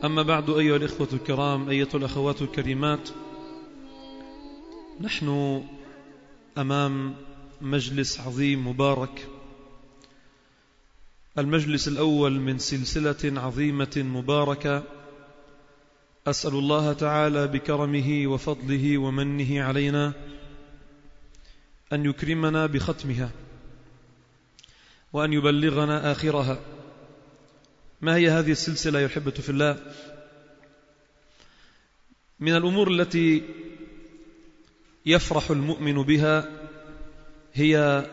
أما بعد، أيها الإخوة الكرام، أيتها الأخوات الكريمات، نحن أمام مجلس عظيم مبارك، المجلس الأول من سلسلة عظيمة مباركة. أسأل الله تعالى بكرمه وفضله ومنه علينا أن يكرمنا بختمها وأن يبلغنا آخرها. ما هي هذه السلسلة يا أحبة في الله؟ من الأمور التي يفرح المؤمن بها هي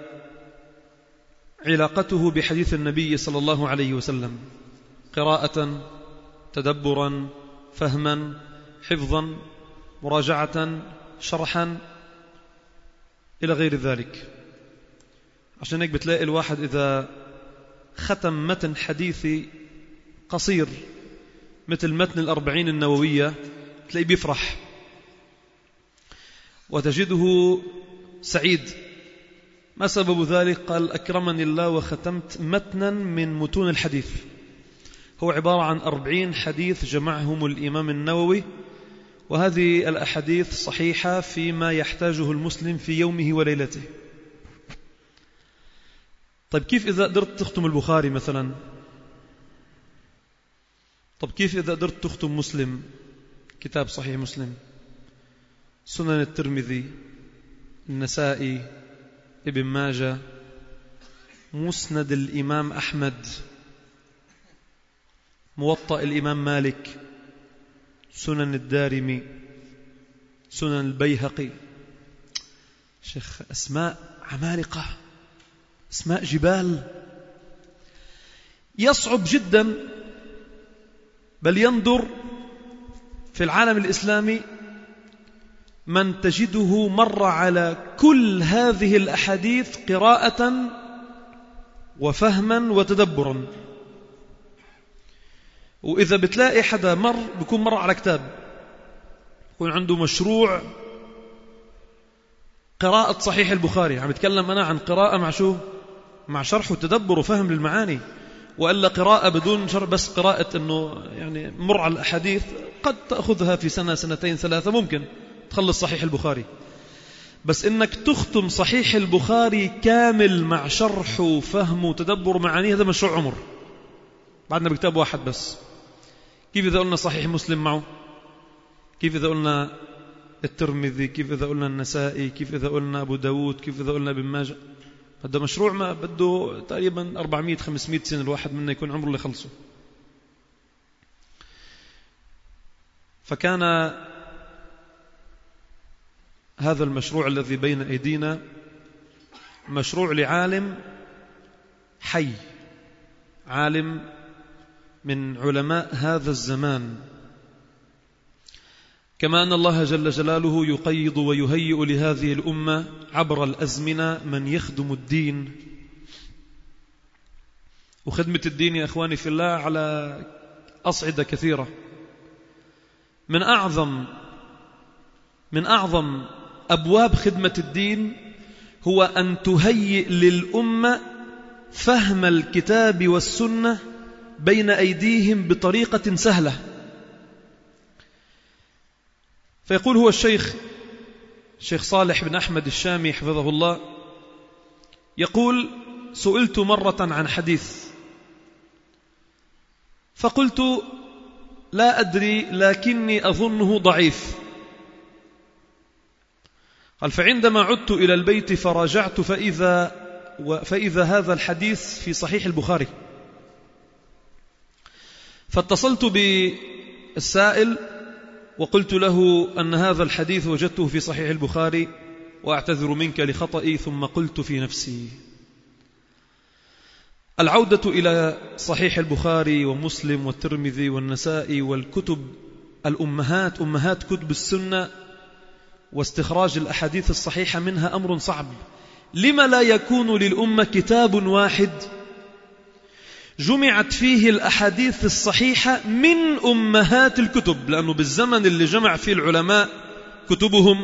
علاقته بحديث النبي صلى الله عليه وسلم، قراءة، تدبرا، فهما، حفظا، مراجعة، شرحا، إلى غير ذلك. عشان هيك بتلاقي الواحد إذا ختم متن حديثي قصير مثل متن الأربعين النووية تلاقيه بيفرح وتجده سعيد. ما سبب ذلك؟ قال: أكرمني الله وختمت متنا من متون الحديث. هو عبارة عن 40 حديث جمعهم الإمام النووي، وهذه الأحاديث صحيحة فيما يحتاجه المسلم في يومه وليلته. طيب كيف إذا قدرت تختم البخاري مثلا؟ طب كيف إذا قدرت تختم مسلم، كتاب صحيح مسلم، سنن الترمذي، النسائي، ابن ماجه، مسند الإمام أحمد، موطأ الإمام مالك، سنن الدارمي، سنن البيهقي. شيخ، أسماء عمالقة، أسماء جبال. يصعب جدا، بل يندر في العالم الإسلامي من تجده مر على كل هذه الأحاديث قراءة وفهما وتدبرا. وإذا بتلاقي حدا بيكون مر على كتاب، يكون عنده مشروع قراءة صحيح البخاري. عم بتكلم أنا عن قراءة مع شو؟ مع شرح وتدبر وفهم للمعاني، وإلا قراءة بدون شرح، بس قراءة أنه يعني مر على الأحاديث قد تأخذها في سنة، سنتين، ثلاثة، ممكن تخلص صحيح البخاري. بس إنك تختم صحيح البخاري كامل مع شرح وفهم وتدبر معانيه، هذا مشروع عمر. بعدنا بكتاب واحد بس. كيف إذا قلنا صحيح مسلم معه؟ كيف إذا قلنا الترمذي؟ كيف إذا قلنا النسائي؟ كيف إذا قلنا أبو داود؟ كيف إذا قلنا ابن ماجه؟ هذا مشروع ما بده تقريبا 400-500 سنة الواحد منا يكون عمره اللي خلصه. فكان هذا المشروع الذي بين أيدينا مشروع لعالم حي، عالم من علماء هذا الزمان. كما أن الله جل جلاله يقيض ويهيئ لهذه الأمة عبر الأزمنة من يخدم الدين. وخدمة الدين يا أخواني في الله على أصعدة كثيرة. من أعظم أبواب خدمة الدين هو أن تهيئ للأمة فهم الكتاب والسنة بين أيديهم بطريقة سهلة. فيقول هو الشيخ صالح بن أحمد الشامي حفظه الله، يقول: سئلت مرة عن حديث فقلت: لا أدري لكني أظنه ضعيف. قال: فعندما عدت إلى البيت فراجعت فإذا هذا الحديث في صحيح البخاري. فاتصلت بالسائل وقلت له أن هذا الحديث وجدته في صحيح البخاري وأعتذر منك لخطئي. ثم قلت في نفسي: العودة إلى صحيح البخاري ومسلم والترمذي والنسائي والكتب الأمهات، أمهات كتب السنة، واستخراج الأحاديث الصحيحة منها أمر صعب. لما لا يكون للأمة كتاب واحد جمعت فيه الأحاديث الصحيحة من أمهات الكتب؟ لأنه بالزمن اللي جمع فيه العلماء كتبهم،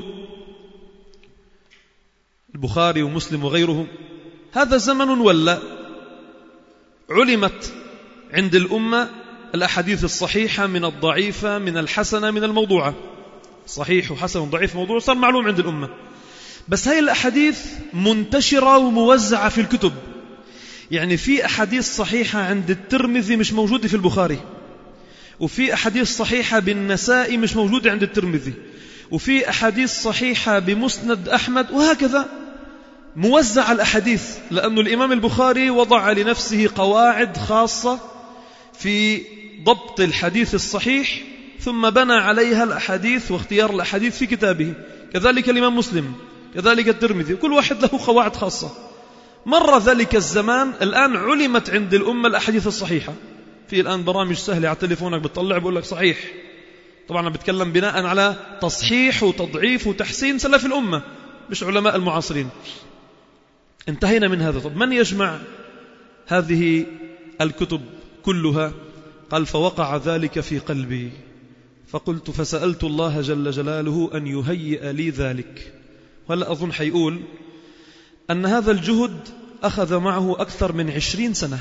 البخاري ومسلم وغيرهم، هذا زمن ولا علمت عند الأمة الأحاديث الصحيحة من الضعيفة من الحسنة من الموضوعة. صحيح وحسن وضعيف موضوع صار معلوم عند الأمة. بس هاي الأحاديث منتشرة وموزعة في الكتب. يعني في أحاديث صحيحة عند الترمذي مش موجودة في البخاري، وفي أحاديث صحيحة بالنسائي مش موجودة عند الترمذي، وفي أحاديث صحيحة بمسند أحمد، وهكذا موزع الأحاديث. لأن الإمام البخاري وضع لنفسه قواعد خاصة في ضبط الحديث الصحيح، ثم بنى عليها الأحاديث واختيار الأحاديث في كتابه. كذلك الإمام مسلم، كذلك الترمذي، كل واحد له قواعد خاصة. مر ذلك الزمان، الآن علمت عند الأمة الأحاديث الصحيحة. في الآن برامج سهلة على تليفونك بتطلع بقول لك صحيح. طبعا أنا بتكلم بناء على تصحيح وتضعيف وتحسين سلف الأمة مش علماء المعاصرين. انتهينا من هذا. طب من يجمع هذه الكتب كلها؟ قال فوقع ذلك في قلبي فقلت فسألت الله جل جلاله أن يهيئ لي ذلك. ولا أظن حيقول أن هذا الجهد أخذ معه أكثر من 20 سنة.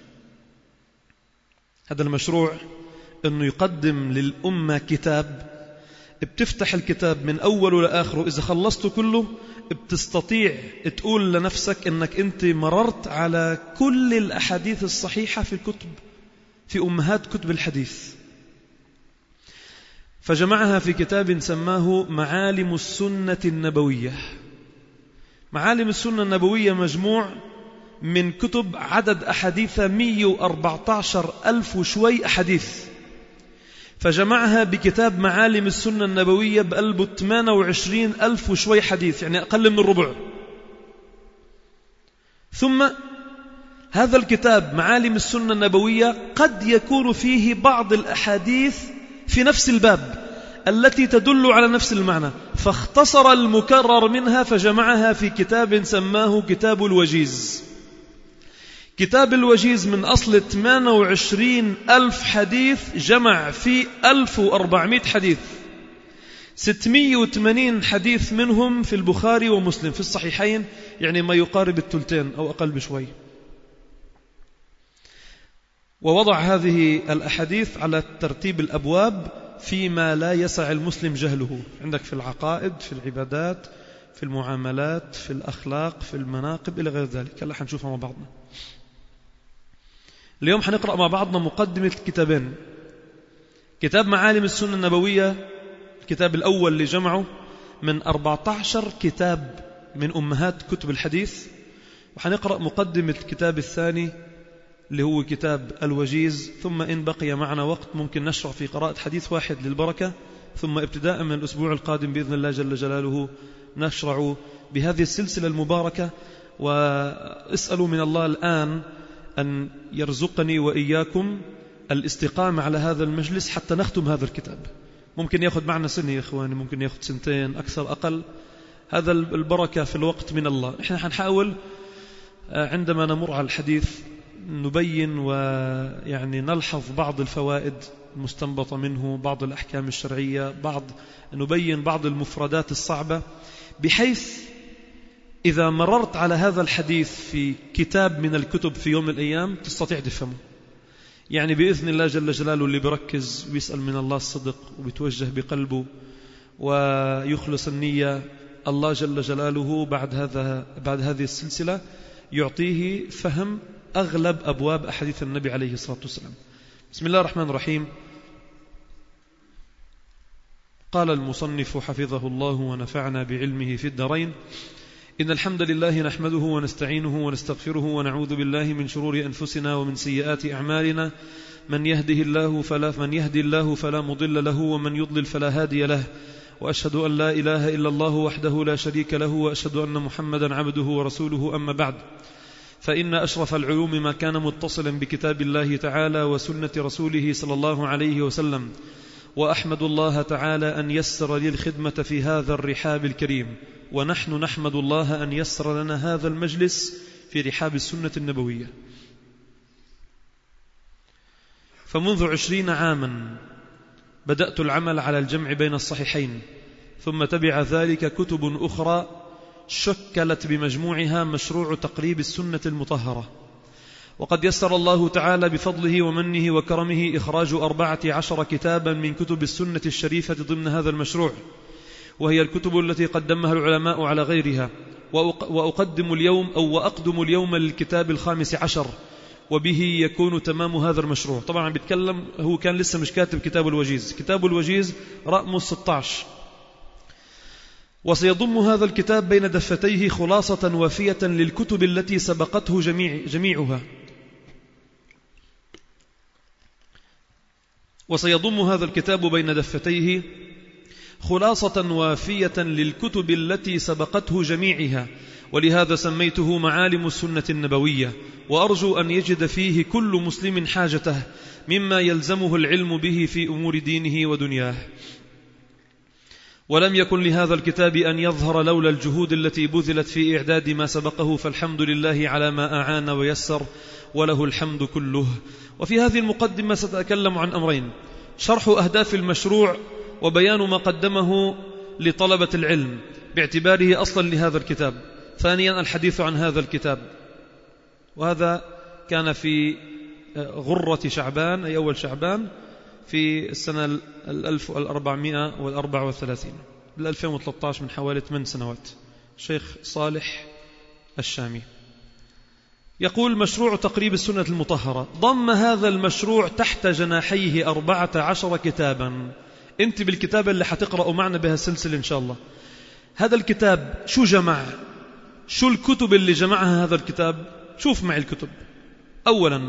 هذا المشروع أنه يقدم للأمة كتاب، بتفتح الكتاب من أوله لآخره، إذا خلصته كله بتستطيع تقول لنفسك أنك أنت مررت على كل الأحاديث الصحيحة في الكتب، في أمهات كتب الحديث. فجمعها في كتاب سماه معالم السنة النبوية. معالم السنة النبوية مجموع من كتب عدد أحاديث 114,000 وشوي أحاديث، فجمعها بكتاب معالم السنة النبوية بقلبه 28,000 وشوي حديث، يعني أقل من الربع. ثم هذا الكتاب معالم السنة النبوية قد يكون فيه بعض الأحاديث في نفس الباب التي تدل على نفس المعنى، فاختصر المكرر منها فجمعها في كتاب سماه كتاب الوجيز. كتاب الوجيز من أصل 28,000 حديث جمع فيه 1400 حديث، 680 حديث منهم في البخاري ومسلم في الصحيحين، يعني ما يقارب الثلثين أو أقل بشوي. ووضع هذه الأحاديث على ترتيب الأبواب فيما لا يسع المسلم جهله. عندك في العقائد، في العبادات، في المعاملات، في الأخلاق، في المناقب إلى غير ذلك. هلا حنشوفها مع بعضنا. اليوم حنقرأ مع بعضنا مقدمة كتابين. كتاب معالم السنة النبوية، الكتاب الأول اللي جمعه من 14 كتاب من أمهات كتب الحديث، وحنقرأ مقدمة الكتاب الثاني اللي هو كتاب الوجيز. ثم إن بقي معنا وقت ممكن نشرع في قراءة حديث واحد للبركة، ثم ابتداء من الأسبوع القادم بإذن الله جل جلاله نشرع بهذه السلسلة المباركة. واسألوا من الله الآن أن يرزقني وإياكم الاستقامة على هذا المجلس حتى نختم هذا الكتاب. ممكن يأخذ معنا سنة يا إخواني، ممكن يأخذ سنتين أكثر أقل. هذا البركة في الوقت من الله. نحن حنحاول عندما نمر على الحديث نبين ويعني نلحظ بعض الفوائد المستنبطة منه، بعض الأحكام الشرعية، نبين بعض المفردات الصعبة، بحيث إذا مررت على هذا الحديث في كتاب من الكتب في يوم من الأيام تستطيع تفهمه. يعني بإذن الله جل جلاله اللي بركز ويسأل من الله الصدق وبيتوجه بقلبه ويخلص النية، الله جل جلاله بعد هذه السلسلة يعطيه فهم أغلب أبواب أحاديث النبي عليه الصلاة والسلام. بسم الله الرحمن الرحيم. قال المصنف حفظه الله ونفعنا بعلمه في الدارين: إن الحمد لله نحمده ونستعينه ونستغفره ونعوذ بالله من شرور أنفسنا ومن سيئات أعمالنا. من يهدي الله فلا مضل له، ومن يضلل فلا هادي له. وأشهد أن لا إله إلا الله وحده لا شريك له، وأشهد أن محمدا عبده ورسوله. أما بعد، فإن أشرف العلوم ما كان متصلا بكتاب الله تعالى وسنة رسوله صلى الله عليه وسلم. وأحمد الله تعالى أن يسر لي الخدمة في هذا الرحاب الكريم، ونحن نحمد الله أن يسر لنا هذا المجلس في رحاب السنة النبوية. فمنذ 20 عاما بدأت العمل على الجمع بين الصحيحين، ثم تبع ذلك كتب أخرى شكلت بمجموعها مشروع تقريب السنة المطهرة. وقد يسر الله تعالى بفضله ومنه وكرمه إخراج 14 كتابا من كتب السنة الشريفة ضمن هذا المشروع، وهي الكتب التي قدمها العلماء على غيرها. وأقدم اليوم للكتاب 15، وبه يكون تمام هذا المشروع. طبعا بيتكلم، هو كان لسه مش كاتب كتاب الوجيز، كتاب الوجيز رقم 16. وسيضم هذا الكتاب بين دفتيه خلاصة وافية للكتب التي سبقته جميعها. وسيضم هذا الكتاب بين دفتيه خلاصة وافية للكتب التي سبقته جميعها، ولهذا سميته معالم السنة النبوية. وأرجو أن يجد فيه كل مسلم حاجته مما يلزمه العلم به في أمور دينه ودنياه. ولم يكن لهذا الكتاب أن يظهر لولا الجهود التي بذلت في إعداد ما سبقه، فالحمد لله على ما أعان ويسر، وله الحمد كله. وفي هذه المقدمة سأتكلم عن أمرين: شرح أهداف المشروع، وبيان ما قدمه لطلبة العلم باعتباره أصلا لهذا الكتاب. ثانيا الحديث عن هذا الكتاب، وهذا كان في غرة شعبان، أي أول شعبان، في السنة 1434 2013، من حوالي 8 سنوات. الشيخ صالح الشامي يقول: مشروع تقريب السنة المطهرة ضم هذا المشروع تحت جناحيه 14 كتابا. انت بالكتاب اللي حتقرأوا معنا بها السلسلة إن شاء الله، هذا الكتاب شو جمع؟ شو الكتب اللي جمعها هذا الكتاب؟ شوف معي الكتب. أولا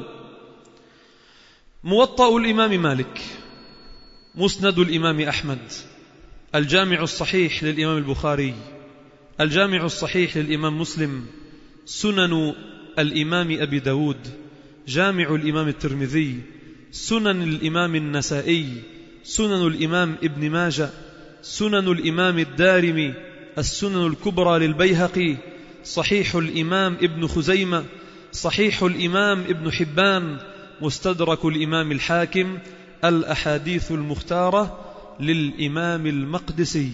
موطأ الإمام مالك، مسند الإمام أحمد، الجامع الصحيح للإمام البخاري، الجامع الصحيح للإمام مسلم، سنن الإمام أبي داود، جامع الإمام الترمذي، سنن الإمام النسائي، سنن الإمام ابن ماجه، سنن الإمام الدارمي، السنن الكبرى للبيهقي، صحيح الإمام ابن خزيمة، صحيح الإمام ابن حبان، مستدرك الإمام الحاكم، الأحاديث المختارة للإمام المقدسي.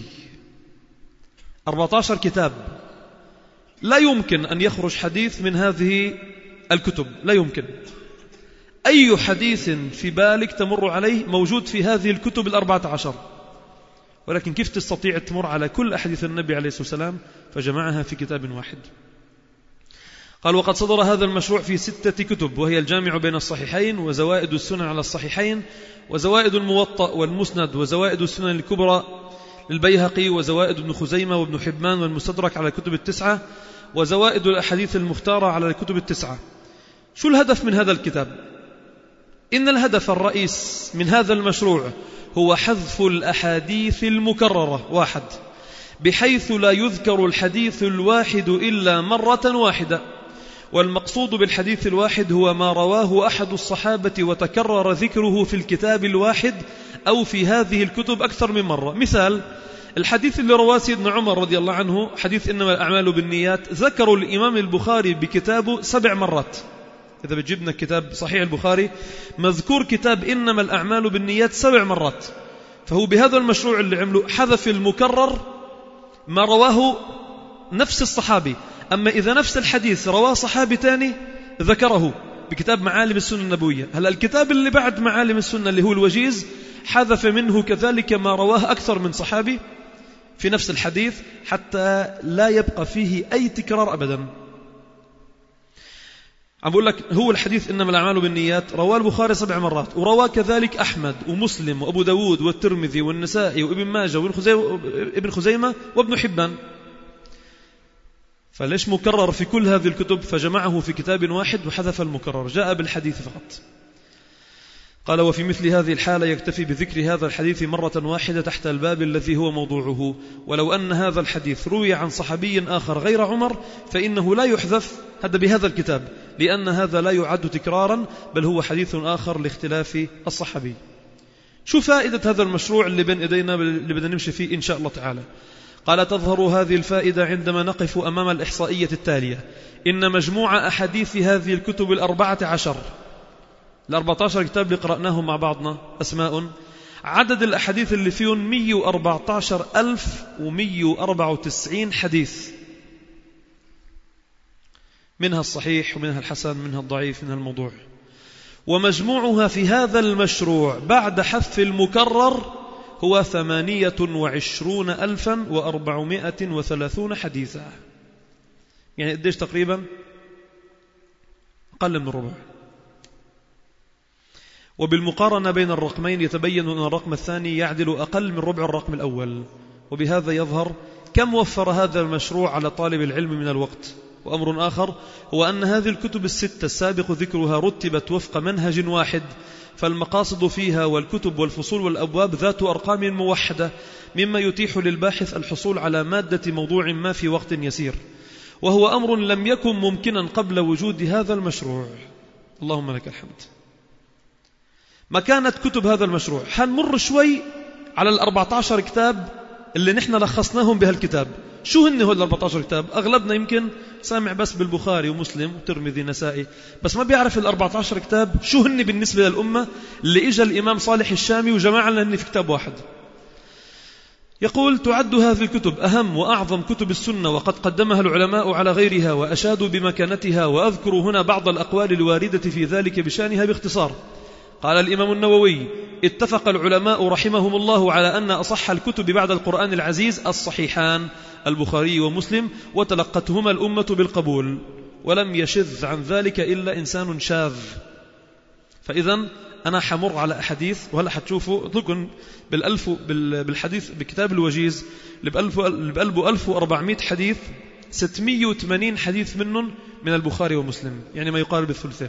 14 كتاب. لا يمكن أن يخرج حديث من هذه الكتب، لا يمكن. أي حديث في بالك تمر عليه موجود في هذه الكتب 14. ولكن كيف تستطيع تمر على كل أحاديث النبي عليه الصلاة والسلام؟ فجمعها في كتاب واحد. قال: وقد صدر هذا المشروع في 6 كتب، وهي الجامع بين الصحيحين، وزوائد السنن على الصحيحين، وزوائد الموطأ والمسند، وزوائد السنن الكبرى للبيهقي، وزوائد ابن خزيمة وابن حبان، والمستدرك على الكتب 9، وزوائد الأحاديث المختارة على الكتب 9. شو الهدف من هذا الكتاب؟ إن الهدف الرئيس من هذا المشروع هو حذف الأحاديث المكررة، 1، بحيث لا يذكر الحديث الواحد إلا مرة واحدة. والمقصود بالحديث الواحد هو ما رواه أحد الصحابة وتكرر ذكره في الكتاب الواحد أو في هذه الكتب أكثر من مرة. مثال: الحديث اللي رواه سيدنا عمر رضي الله عنه، حديث إنما الأعمال بالنيات، ذكروا الإمام البخاري بكتابه 7 مرات. إذا بتجيبنا كتاب صحيح البخاري مذكور كتاب إنما الأعمال بالنيات 7 مرات. فهو بهذا المشروع اللي عمله حذف المكرر ما رواه نفس الصحابي. أما إذا نفس الحديث رواه صحابي تاني ذكره بكتاب معالم السنة النبوية. هلأ الكتاب اللي بعد معالم السنة اللي هو الوجيز حذف منه كذلك ما رواه أكثر من صحابي في نفس الحديث، حتى لا يبقى فيه أي تكرار أبدا. عم بقول لك هو الحديث إنما الأعمال بالنيات رواه البخاري 7 مرات، ورواه كذلك أحمد ومسلم وأبو داود والترمذي والنسائي وابن ماجه وابن خزيمة وابن حبان. فليش مكرر في كل هذه الكتب؟ فجمعه في كتاب واحد وحذف المكرر، جاء بالحديث فقط. قال: وفي مثل هذه الحالة يكتفي بذكر هذا الحديث مرة واحدة تحت الباب الذي هو موضوعه. ولو أن هذا الحديث روي عن صحابي آخر غير عمر فإنه لا يحذف هذا بهذا الكتاب، لأن هذا لا يعد تكرارا، بل هو حديث آخر لاختلاف الصحابي. شو فائدة هذا المشروع اللي بين إيدينا اللي بدنا نمشي فيه إن شاء الله تعالى؟ قال: تظهر هذه الفائدة عندما نقف أمام الإحصائية التالية: إن مجموع أحاديث هذه الكتب 14 كتاب اللي قرأناهم مع بعضنا أسماء، عدد الأحاديث اللي فيهم 114,194 حديث. منها الصحيح ومنها الحسن، منها الضعيف، منها الموضوع. ومجموعها في هذا المشروع بعد حذف المكرر هو 28,430 حديثا. يعني قديش تقريبا؟ أقل من الربع. وبالمقارنة بين الرقمين يتبين أن الرقم الثاني يعدل أقل من ربع الرقم الأول، وبهذا يظهر كم وفر هذا المشروع على طالب العلم من الوقت. وأمر آخر هو أن هذه الكتب الستة السابق ذكرها رتبت وفق منهج واحد، فالمقاصد فيها والكتب والفصول والأبواب ذات أرقام موحدة، مما يتيح للباحث الحصول على مادة موضوع ما في وقت يسير، وهو أمر لم يكن ممكنا قبل وجود هذا المشروع. اللهم لك الحمد. ما كانت كتب هذا المشروع؟ حنمر شوي على 14 كتاب اللي نحن لخصناهم بهالكتاب. شو هن هول 14 كتاب؟ أغلبنا يمكن سامع بس بالبخاري ومسلم وترمذي نسائي، بس ما بيعرف 14 كتاب شو هن بالنسبة للأمة اللي إجا الإمام صالح الشامي وجمع لنا في كتاب واحد. يقول: تعد هذه الكتب أهم وأعظم كتب السنة، وقد قدمها العلماء على غيرها وأشادوا بمكانتها، وأذكر هنا بعض الأقوال الواردة في ذلك بشانها باختصار. قال الإمام النووي: اتفق العلماء رحمهم الله على أن أصح الكتب بعد القرآن العزيز الصحيحان البخاري ومسلم، وتلقتهما الأمة بالقبول، ولم يشذ عن ذلك إلا إنسان شاذ. فإذا أنا حمر على أحاديث، وهلا حتشوفوا أطلقن بالحديث بكتاب الوجيز بقلبه 1400 حديث، 680 حديث منهم من البخاري ومسلم، يعني ما يقارب الثلثين.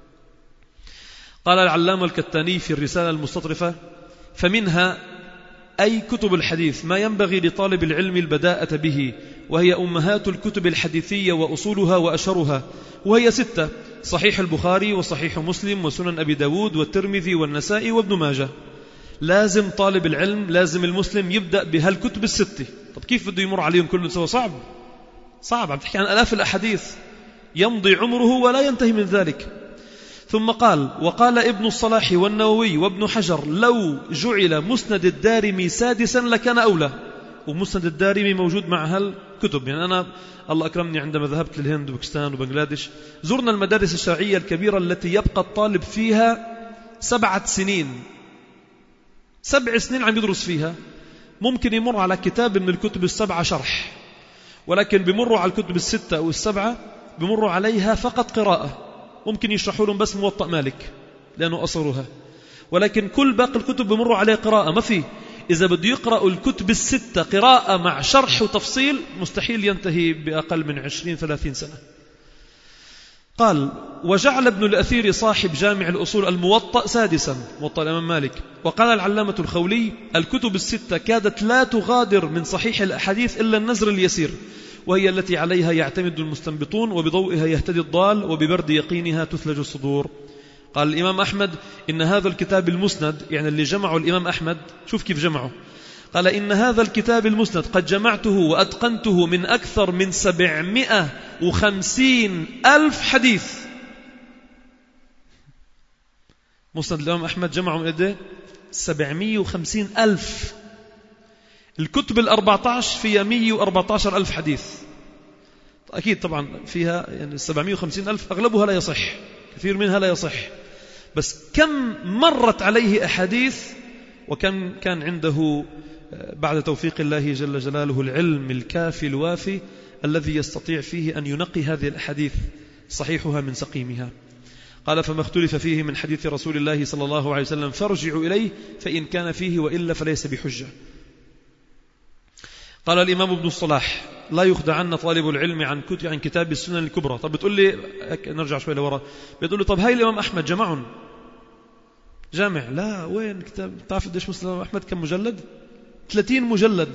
قال العلامة الكتاني في الرسالة المستطرفة: فمنها أي كتب الحديث ما ينبغي لطالب العلم البداءة به، وهي أمهات الكتب الحديثية وأصولها وأشهرها، وهي 6: صحيح البخاري وصحيح مسلم وسنن أبي داود والترمذي والنسائي وابن ماجه. لازم طالب العلم، لازم المسلم يبدأ بهالكتب الستة. طب كيف بده يمر عليهم كلهم سوا؟ صعب. عم تحكي عن آلاف الأحاديث، يمضي عمره ولا ينتهي من ذلك. ثم قال: وقال ابن الصلاح والنووي وابن حجر: لو جعل مسند الدارمي سادسا لكان أولى. ومسند الدارمي موجود مع هالكتب. يعني أنا الله أكرمني عندما ذهبت للهند وباكستان وبنغلاديش، زرنا المدارس الشرعية الكبيرة التي يبقى الطالب فيها 7 سنين، 7 سنين عم يدرس فيها. ممكن يمر على كتاب من الكتب 7 شرح، ولكن بمروا على الكتب 6 أو 7 بمروا عليها فقط قراءة. ممكن يشرحوا لهم بس موطأ مالك لأنه أصرها، ولكن كل باقي الكتب بمروا عليه قراءة. ما في، إذا بده يقرأوا الكتب 6 قراءة مع شرح وتفصيل مستحيل ينتهي بأقل من 20-30 سنة. قال: وجعل ابن الأثير صاحب جامع الأصول الموطأ سادسا، موطأ الإمام مالك. وقال العلامة الخولي: الكتب 6 كادت لا تغادر من صحيح الأحاديث إلا النزر اليسير، وهي التي عليها يعتمد المستنبطون، وبضوئها يهتدي الضال، وببرد يقينها تثلج الصدور. قال الإمام أحمد: إن هذا الكتاب المسند، يعني اللي جمعه الإمام أحمد، شوف كيف جمعه. قال: إن هذا الكتاب المسند قد جمعته وأتقنته من أكثر من 750,000 حديث. مسند الإمام أحمد جمعه من قد ايه؟ 750,000. الكتب 14 فيها 114,000 حديث. أكيد طبعا فيها يعني 750,000 أغلبها لا يصح، كثير منها لا يصح، بس كم مرت عليه أحاديث، وكم كان عنده بعد توفيق الله جل جلاله العلم الكافي الوافي الذي يستطيع فيه أن ينقي هذه الأحاديث صحيحها من سقيمها. قال: فما اختلف فيه من حديث رسول الله صلى الله عليه وسلم فارجعوا إليه، فإن كان فيه وإلا فليس بحجة. قال الإمام ابن الصلاح: لا يخدعن طالب العلم عن كتاب السنن الكبرى. طب بتقول لي، نرجع شوي لورا، بتقول لي طب هاي الإمام أحمد جمعهم جامع؟ لا، وين كتاب؟ تعرف قديش مسلم الإمام أحمد كم مجلد؟ 30 مجلد،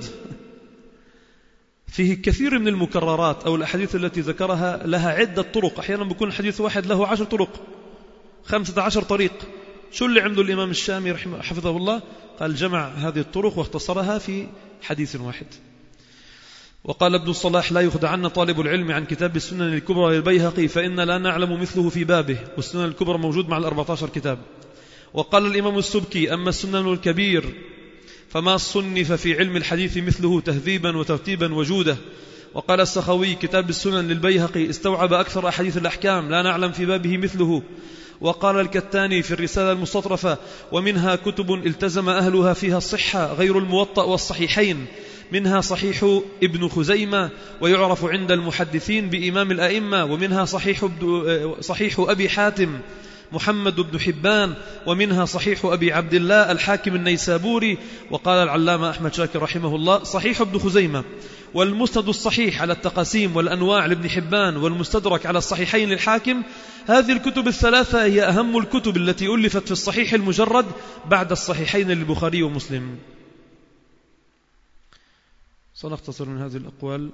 فيه كثير من المكررات أو الأحاديث التي ذكرها لها عدة طرق. أحيانا بيكون حديث واحد له 10 طرق، 15 طريق. شو اللي عمله الإمام الشامي حفظه الله؟ قال: جمع هذه الطرق واختصرها في حديث واحد. وقال ابن الصلاح: لا يخدعن طالب العلم عن كتاب السنن الكبرى للبيهقي، فإن لا نعلم مثله في بابه، والسنن الكبرى موجود مع 14 كتاب. وقال الإمام السبكي: أما السنن الكبير فما صنف في علم الحديث مثله تهذيبا وترتيبا وجودة، وقال السخوي كتاب السنن للبيهقي استوعب أكثر أحاديث الأحكام لا نعلم في بابه مثله. وقال الكتاني في الرسالة المستطرفة ومنها كتب التزم أهلها فيها الصحة غير الموطأ والصحيحين، منها صحيح ابن خزيمة ويعرف عند المحدثين بإمام الأئمة، ومنها صحيح أبي حاتم محمد بن حبان، ومنها صحيح أبي عبد الله الحاكم النيسابوري. وقال العلامة أحمد شاكر رحمه الله صحيح ابن خزيمة والمسند الصحيح على التقاسيم والأنواع لابن حبان والمستدرك على الصحيحين للحاكم. هذه الكتب الثلاثة هي أهم الكتب التي ألفت في الصحيح المجرد بعد الصحيحين للبخاري ومسلم. سنختصر من هذه الأقوال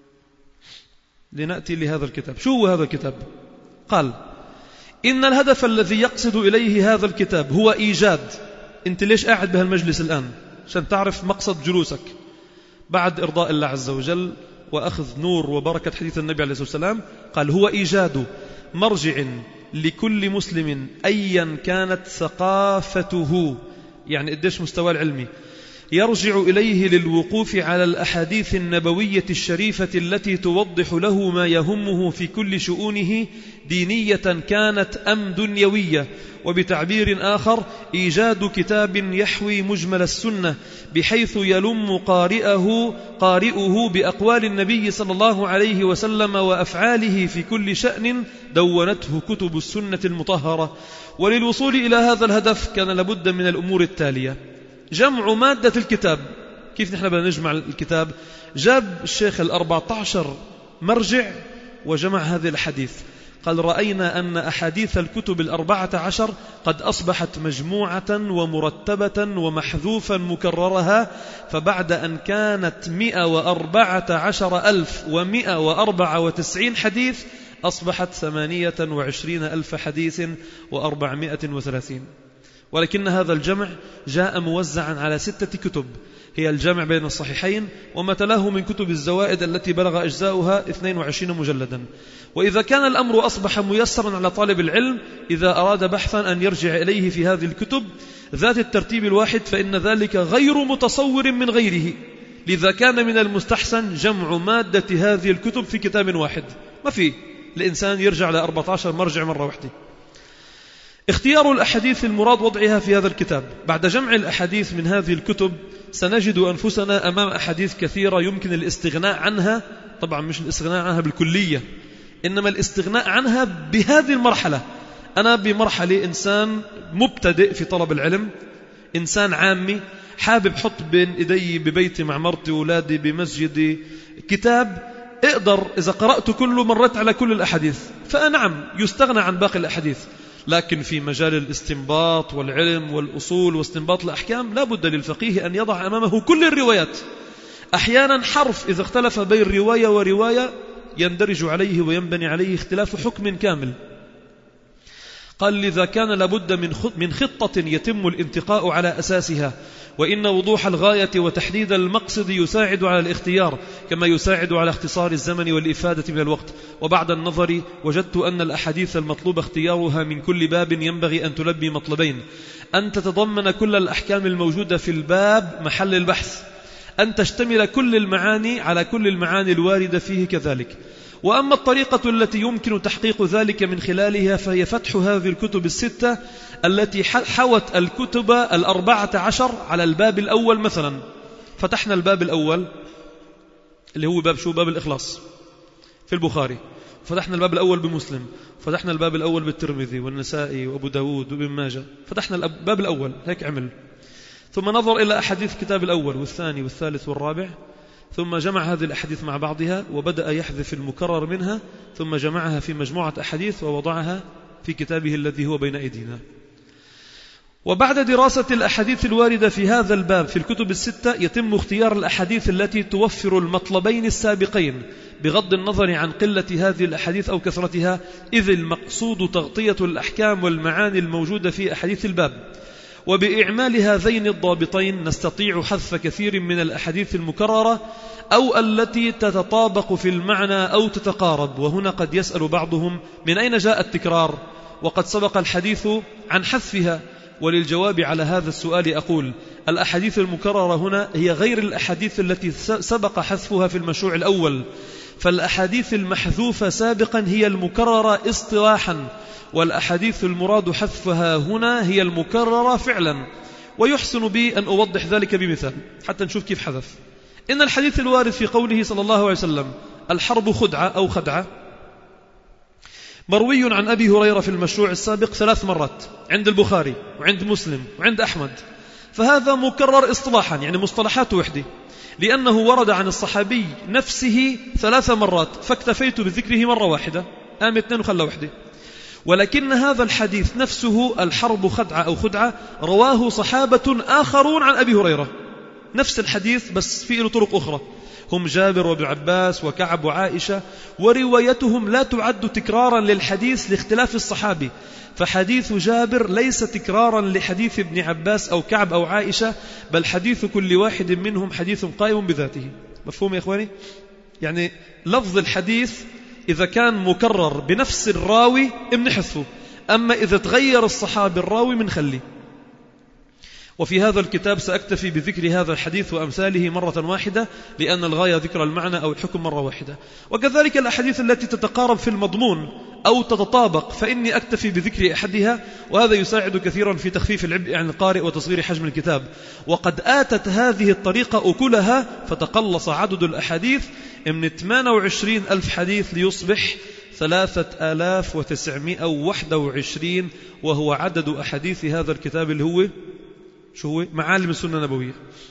لنأتي لهذا الكتاب. شو هو هذا الكتاب؟ قال إن الهدف الذي يقصد إليه هذا الكتاب هو إيجاد. أنت ليش قاعد بهالمجلس الآن؟ عشان تعرف مقصد جلوسك بعد إرضاء الله عز وجل وأخذ نور وبركة حديث النبي عليه الصلاة والسلام. قال هو إيجاد مرجع لكل مسلم أيا كانت ثقافته، يعني قديش مستوى العلمي، يرجع إليه للوقوف على الأحاديث النبوية الشريفة التي توضح له ما يهمه في كل شؤونه دينية كانت أم دنيوية. وبتعبير آخر إيجاد كتاب يحوي مجمل السنة بحيث يلم قارئه بأقوال النبي صلى الله عليه وسلم وأفعاله في كل شأن دونته كتب السنة المطهرة. وللوصول إلى هذا الهدف كان لابد من الأمور التالية: جمع مادة الكتاب. كيف نحن بدنا نجمع الكتاب؟ جاب الشيخ 14 مرجع وجمع هذه الحديث. قال رأينا أن أحاديث الكتب 14 قد أصبحت مجموعة ومرتبة ومحذوفا مكررها، فبعد أن كانت 114,194 حديث أصبحت 28,000 حديث و430. ولكن هذا الجمع جاء موزعا على 6 كتب، هي الجمع بين الصحيحين وما تلاه من كتب الزوائد التي بلغ أجزاؤها 22 مجلدا. وإذا كان الأمر أصبح ميسرا على طالب العلم إذا أراد بحثا أن يرجع إليه في هذه الكتب ذات الترتيب الواحد فإن ذلك غير متصور من غيره، لذا كان من المستحسن جمع مادة هذه الكتب في كتاب واحد. ما في الإنسان يرجع ل 14 مرجع مرة واحدة. اختيار الأحاديث المراد وضعها في هذا الكتاب. بعد جمع الأحاديث من هذه الكتب سنجد أنفسنا أمام أحاديث كثيرة يمكن الاستغناء عنها، طبعا مش الاستغناء عنها بالكلية، إنما الاستغناء عنها بهذه المرحلة. أنا بمرحلة إنسان مبتدئ في طلب العلم، إنسان عامي حابب حط بين إيدي ببيتي مع مرتي وولادي بمسجدي كتاب اقدر إذا قرأت كله مرت على كل الأحاديث، فنعم يستغنى عن باقي الأحاديث. لكن في مجال الاستنباط والعلم والأصول واستنباط الأحكام لا بد للفقيه أن يضع أمامه كل الروايات. أحيانا حرف إذا اختلف بين رواية ورواية يندرج عليه وينبني عليه اختلاف حكم كامل. قال لذا كان لابد من خطة يتم الانتقاء على أساسها، وإن وضوح الغاية وتحديد المقصد يساعد على الاختيار كما يساعد على اختصار الزمن والإفادة من الوقت. وبعد النظر وجدت أن الأحاديث المطلوب اختيارها من كل باب ينبغي أن تلبي مطلبين: أن تتضمن كل الأحكام الموجودة في الباب محل البحث، أن تشتمل كل المعاني على كل المعاني الواردة فيه كذلك. وأما الطريقة التي يمكن تحقيق ذلك من خلالها فهي فتح هذه الكتب 6 التي حوت الكتب 14 على الباب الأول. مثلا فتحنا الباب الأول اللي هو باب شو؟ باب الإخلاص في البخاري، فتحنا الباب الأول بمسلم، فتحنا الباب الأول بالترمذي والنسائي وأبو داود وابن ماجه، فتحنا الباب الأول هيك عمل. ثم نظر إلى أحاديث الكتاب الأول والثاني والثالث والرابع، ثم جمع هذه الأحاديث مع بعضها وبدأ يحذف المكرر منها، ثم جمعها في مجموعة أحاديث ووضعها في كتابه الذي هو بين أيدينا. وبعد دراسة الأحاديث الواردة في هذا الباب في الكتب 6 يتم اختيار الأحاديث التي توفر المطلبين السابقين بغض النظر عن قلة هذه الأحاديث أو كثرتها، إذ المقصود تغطية الأحكام والمعاني الموجودة في أحاديث الباب. وبإعمال هذين الضابطين نستطيع حذف كثير من الأحاديث المكررة أو التي تتطابق في المعنى أو تتقارب. وهنا قد يسأل بعضهم من أين جاء التكرار؟ وقد سبق الحديث عن حذفها. وللجواب على هذا السؤال أقول: الأحاديث المكررة هنا هي غير الأحاديث التي سبق حذفها في المشروع الأول، فالأحاديث المحذوفة سابقا هي المكررة اصطلاحا، والأحاديث المراد حذفها هنا هي المكررة فعلا. ويحسن بي أن أوضح ذلك بمثال حتى نشوف كيف حذف. إن الحديث الوارد في قوله صلى الله عليه وسلم الحرب خدعة أو خدعة مروي عن أبي هريرة في المشروع السابق 3 مرات عند البخاري وعند مسلم وعند أحمد، فهذا مكرر اصطلاحا، يعني مصطلحات وحدة، لأنه ورد عن الصحابي نفسه 3 مرات، فاكتفيت بذكره مرة واحدة، 2 وخلى واحدة. ولكن هذا الحديث نفسه الحرب خدعة أو خدعة رواه صحابة آخرون عن أبي هريرة، نفس الحديث بس فيه له طرق أخرى، هم جابر وابن عباس وكعب وعائشة، وروايتهم لا تعد تكرارا للحديث لاختلاف الصحابي، فحديث جابر ليس تكرارا لحديث ابن عباس أو كعب أو عائشة، بل حديث كل واحد منهم حديث قائم بذاته. مفهوم يا إخواني؟ يعني لفظ الحديث إذا كان مكرر بنفس الراوي بنحذفه، أما إذا تغير الصحابي الراوي بنخليه. وفي هذا الكتاب سأكتفي بذكر هذا الحديث وأمثاله مرة واحدة، لأن الغاية ذكر المعنى أو الحكم مرة واحدة. وكذلك الأحاديث التي تتقارب في المضمون أو تتطابق فإني أكتفي بذكر أحدها، وهذا يساعد كثيرا في تخفيف العبء عن القارئ وتصغير حجم الكتاب. وقد آتت هذه الطريقة أكلها، فتقلص عدد الأحاديث من 28,000 حديث ليصبح 3,921، وهو عدد أحاديث هذا الكتاب اللي هو شو هو؟ معالم السنة النبوية.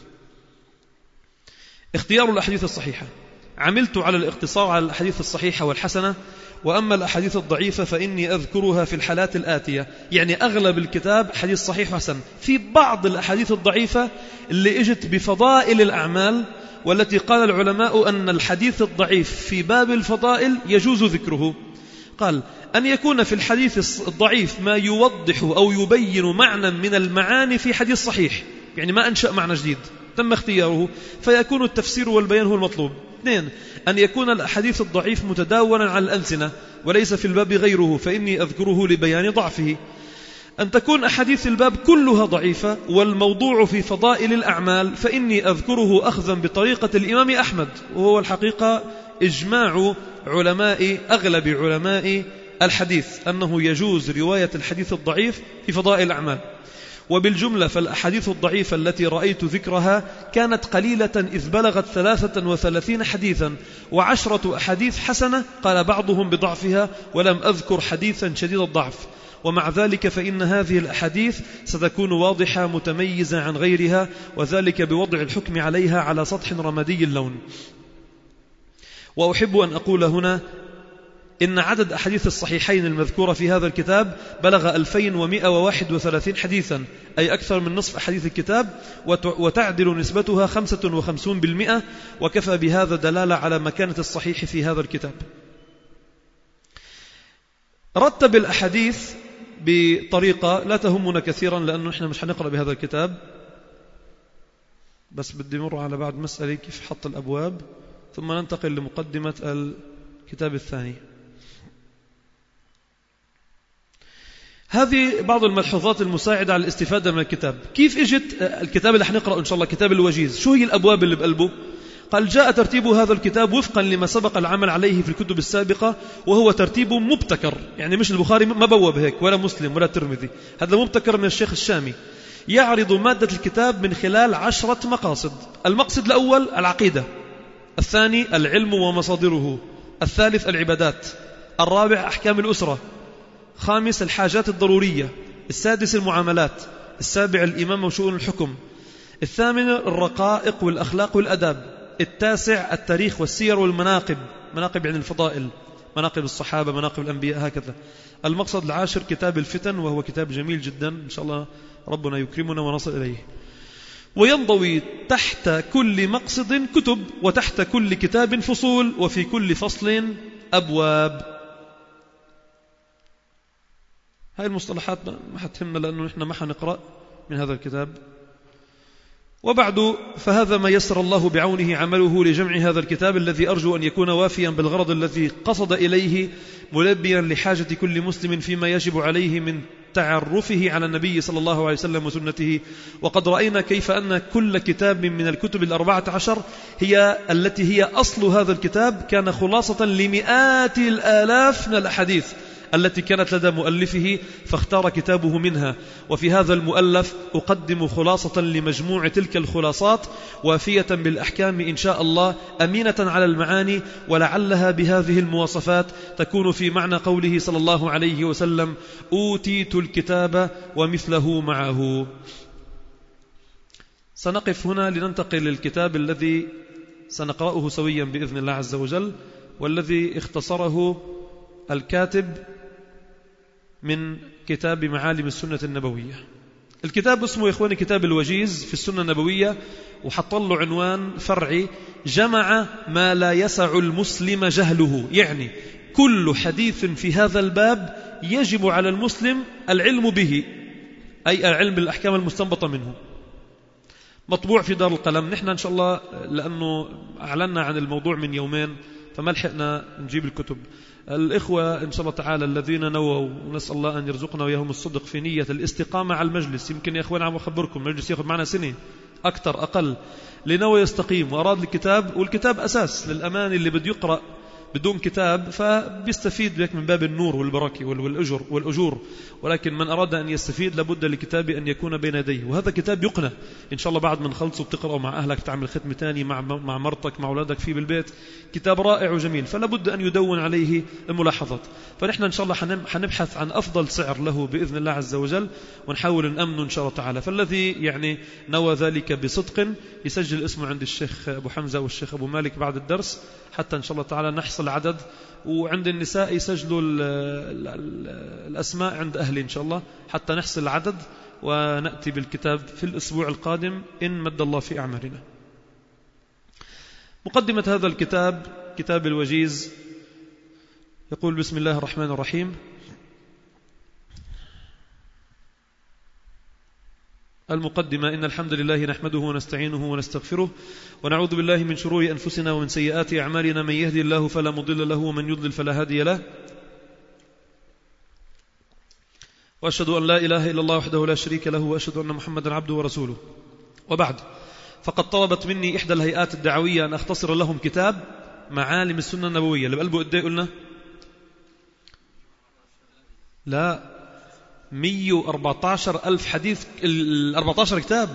اختيار الأحاديث الصحيحة، عملت على الاقتصار على الأحاديث الصحيحة والحسنة، وأما الأحاديث الضعيفة فإني أذكرها في الحالات الآتية. يعني أغلب الكتاب حديث صحيح وحسن، في بعض الأحاديث الضعيفة اللي اجت بفضائل الأعمال، والتي قال العلماء أن الحديث الضعيف في باب الفضائل يجوز ذكره. قال أن يكون في الحديث الضعيف ما يوضح أو يبين معنى من المعاني في حديث صحيح، يعني ما أنشأ معنى جديد تم اختياره، فيكون التفسير والبيان هو المطلوب. 2. أن يكون الحديث الضعيف متداولا على الألسنة وليس في الباب غيره، فإني أذكره لبيان ضعفه. أن تكون أحاديث الباب كلها ضعيفة والموضوع في فضائل الأعمال، فإني أذكره أخذا بطريقة الإمام أحمد، وهو الحقيقة إجماع أغلب علماء الحديث أنه يجوز رواية الحديث الضعيف في فضائل الأعمال. وبالجملة فالأحاديث الضعيفة التي رأيت ذكرها كانت قليلة، إذ بلغت 33 حديثا و10 أحاديث حسنة، قال بعضهم بضعفها، ولم أذكر حديثا شديد الضعف. ومع ذلك فإن هذه الأحاديث ستكون واضحة متميزة عن غيرها، وذلك بوضع الحكم عليها على سطح رمادي اللون. وأحب أن أقول هنا إن عدد أحاديث الصحيحين المذكورة في هذا الكتاب بلغ 2131 حديثا، أي أكثر من نصف أحاديث الكتاب، وتعدل نسبتها 55%، وكفى بهذا دلالة على مكانة الصحيح في هذا الكتاب. رتب الأحاديث بطريقة لا تهمنا كثيرا، لأنه إحنا مش هنقرأ بهذا الكتاب، بس بدي مر على بعض مسألة كيف حط الأبواب، ثم ننتقل لمقدمة الكتاب الثاني. هذه بعض الملحوظات المساعدة على الاستفادة من الكتاب. كيف اجت الكتاب اللي حنقرأه إن شاء الله، كتاب الوجيز؟ شو هي الأبواب اللي بقلبه؟ قال جاء ترتيب هذا الكتاب وفقا لما سبق العمل عليه في الكتب السابقة، وهو ترتيب مبتكر، يعني مش البخاري ما بوب هيك ولا مسلم ولا الترمذي، هذا مبتكر من الشيخ الشامي، يعرض مادة الكتاب من خلال 10 مقاصد. المقصد الأول العقيدة، الثاني العلم ومصادره، الثالث العبادات، الرابع أحكام الأسرة، خامس الحاجات الضرورية، السادس المعاملات، السابع الإمام وشؤون الحكم، الثامن الرقائق والأخلاق والأداب، التاسع التاريخ والسير والمناقب، مناقب يعني الفضائل، مناقب الصحابة، مناقب الأنبياء، هكذا. المقصد العاشر كتاب الفتن، وهو كتاب جميل جدا، إن شاء الله ربنا يكرمنا ونصل إليه. وينضوي تحت كل مقصد كتب، وتحت كل كتاب فصول، وفي كل فصل أبواب. هاي المصطلحات ما حتهمنا، لأنه نحن ما حنقرأ من هذا الكتاب. وبعد فهذا ما يسر الله بعونه عمله لجمع هذا الكتاب، الذي أرجو أن يكون وافيا بالغرض الذي قصد إليه، ملبيا لحاجة كل مسلم فيما يجب عليه من تعرفه على النبي صلى الله عليه وسلم وسنته. وقد رأينا كيف أن كل كتاب من الكتب 14 هي التي هي أصل هذا الكتاب كان خلاصة لمئات الآلاف من الأحاديث التي كانت لدى مؤلفه، فاختار كتابه منها. وفي هذا المؤلف أقدم خلاصة لمجموع تلك الخلاصات وافية بالأحكام إن شاء الله، أمينة على المعاني، ولعلها بهذه المواصفات تكون في معنى قوله صلى الله عليه وسلم: أوتيت الكتاب ومثله معه. سنقف هنا لننتقل للكتاب الذي سنقرأه سويا بإذن الله عز وجل، والذي اختصره الكاتب من كتاب معالم السنة النبوية. الكتاب اسمه يا إخواني كتاب الوجيز في السنة النبوية، وحط له عنوان فرعي: جمع ما لا يسع المسلم جهله. يعني كل حديث في هذا الباب يجب على المسلم العلم به، أي العلم بالأحكام المستنبطة منه. مطبوع في دار القلم. نحن إن شاء الله لأنه أعلنا عن الموضوع من يومين فما لحقنا نجيب الكتب. الإخوة إن شاء الله تعالى الذين نووا، ونسأل الله أن يرزقنا وياهم الصدق في نية الاستقامة على المجلس. يمكن يا إخوان عم أخبركم المجلس يأخذ معنا سنة أكثر أقل، لنوى يستقيم وأراد الكتاب، والكتاب أساس للأمان اللي بده يقرأ بدون كتاب فبيستفيد بك من باب النور والبركة والأجور. ولكن من أراد أن يستفيد لابد لكتاب أن يكون بين يديه، وهذا كتاب يقنى إن شاء الله بعد من خلصه بتقرأه مع أهلك، تعمل ختم تاني مع مرتك مع أولادك في بالبيت. كتاب رائع وجميل، فلابد أن يدون عليه الملاحظات. فنحن إن شاء الله حنبحث عن أفضل سعر له بإذن الله عز وجل، ونحاول نأمنه إن شاء الله تعالى. فالذي يعني نوى ذلك بصدق يسجل اسمه عند الشيخ أبو حمزة والشيخ أبو مالك بعد الدرس، حتى إن شاء الله تعالى نحصل عدد. وعند النساء يسجلوا الأسماء عند أهلي إن شاء الله حتى نحصل العدد، ونأتي بالكتاب في الأسبوع القادم إن مد الله في أعمارنا. مقدمة هذا الكتاب كتاب الوجيز يقول: بسم الله الرحمن الرحيم. المقدمة: إن الحمد لله نحمده ونستعينه ونستغفره، ونعوذ بالله من شرور أنفسنا ومن سيئات أعمالنا، من يهدي الله فلا مضل له ومن يضلل فلا هادي له، وأشهد أن لا إله إلا الله وحده لا شريك له، وأشهد أن محمدا عبده ورسوله. وبعد، فقد طلبت مني إحدى الهيئات الدعوية أن أختصر لهم كتاب معالم السنة النبوية. اللي بقلبه قد قلنا؟ لا، 114,000 حديث. 14 كتاب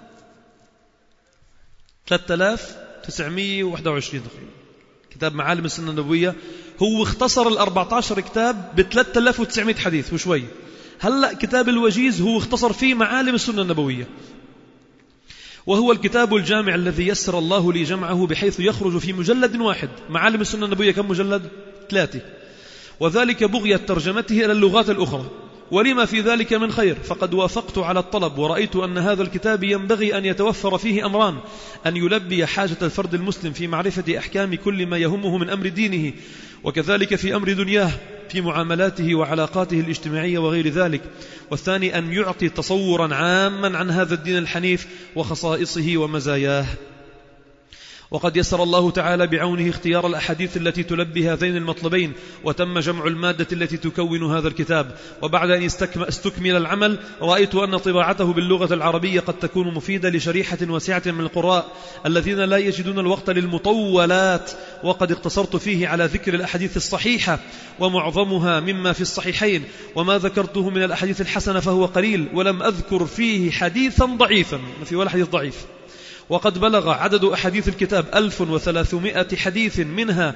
3921 تقريبا. كتاب معالم السنة النبوية هو اختصر 14 كتاب ب 3900 حديث وشوي. هلأ كتاب الوجيز هو اختصر فيه معالم السنة النبوية، وهو الكتاب الجامع الذي يسر الله لي جمعه بحيث يخرج في مجلد واحد. معالم السنة النبوية كم مجلد؟ 3، وذلك بغية ترجمته إلى اللغات الأخرى، ولما في ذلك من خير. فقد وافقت على الطلب، ورأيت أن هذا الكتاب ينبغي أن يتوفر فيه أمران: أن يلبي حاجة الفرد المسلم في معرفة أحكام كل ما يهمه من أمر دينه، وكذلك في أمر دنياه في معاملاته وعلاقاته الاجتماعية وغير ذلك. والثاني أن يعطي تصورا عاما عن هذا الدين الحنيف وخصائصه ومزاياه. وقد يسر الله تعالى بعونه اختيار الأحاديث التي تلبي هذين المطلبين، وتم جمع المادة التي تكون هذا الكتاب. وبعد أن استكمل العمل، رأيت أن طباعته باللغة العربية قد تكون مفيدة لشريحة واسعة من القراء الذين لا يجدون الوقت للمطولات، وقد اقتصرت فيه على ذكر الأحاديث الصحيحة، ومعظمها مما في الصحيحين، وما ذكرته من الأحاديث الحسنة فهو قليل، ولم أذكر فيه حديثا ضعيفا، ما في ولا حديث ضعيف. وقد بلغ عدد أحاديث الكتاب 1300 حديث، منها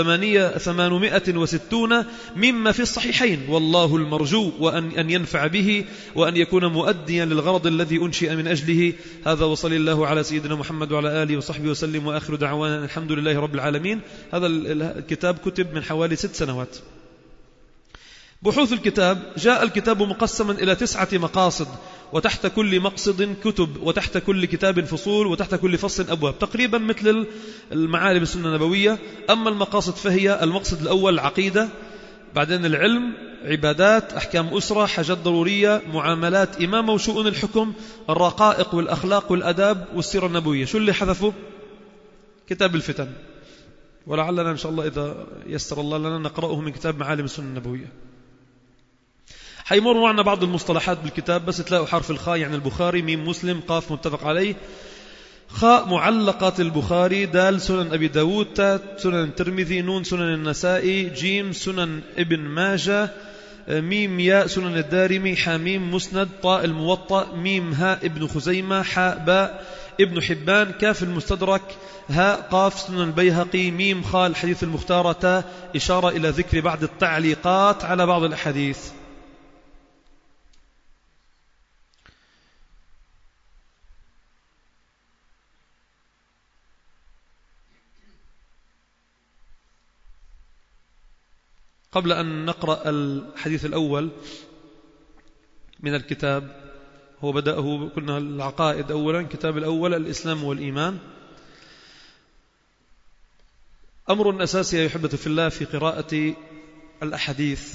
860 مما في الصحيحين، والله المرجو وأن ينفع به، وأن يكون مؤديا للغرض الذي أنشئ من أجله. هذا وصلى الله على سيدنا محمد وعلى آله وصحبه وسلم، وآخر دعوانا الحمد لله رب العالمين. هذا الكتاب كتب من حوالي 6 سنوات. بحوث الكتاب: جاء الكتاب مقسما إلى 9 مقاصد، وتحت كل مقصد كتب، وتحت كل كتاب فصول، وتحت كل فصل أبواب، تقريبا مثل المعالم السنة النبوية. أما المقاصد فهي: المقصد الأول عقيدة، بعدين العلم، عبادات، أحكام أسرة، حاجات ضرورية، معاملات، إمامة وشؤون الحكم، الرقائق والأخلاق والأداب، والسيرة النبوية. شو اللي حذفوا؟ كتاب الفتن، ولعلنا إن شاء الله إذا يسر الله لنا نقرأه من كتاب معالم السنة النبوية. حيمر معنا بعض المصطلحات بالكتاب، بس تلاقوا حرف الخاء يعني البخاري، ميم مسلم، قاف متفق عليه، خاء معلقات البخاري، دال سنن أبي داود، تاء سنن الترمذي، نون سنن النسائي، جيم سنن ابن ماجه، ميم ياء سنن الدارمي، حاميم مسند، طاء الموطأ، ميم هاء ابن خزيمة، حاء باء ابن حبان، كاف المستدرك، هاء قاف سنن البيهقي، ميم خاء الحديث المختار، تاء إشارة إلى ذكر بعض التعليقات على بعض الأحاديث. قبل أن نقرأ الحديث الأول من الكتاب، هو بدأه كنا العقائد أولا، كتاب الأول الإسلام والإيمان. أمر أساسي يا أحبتي في الله في قراءة الأحاديث،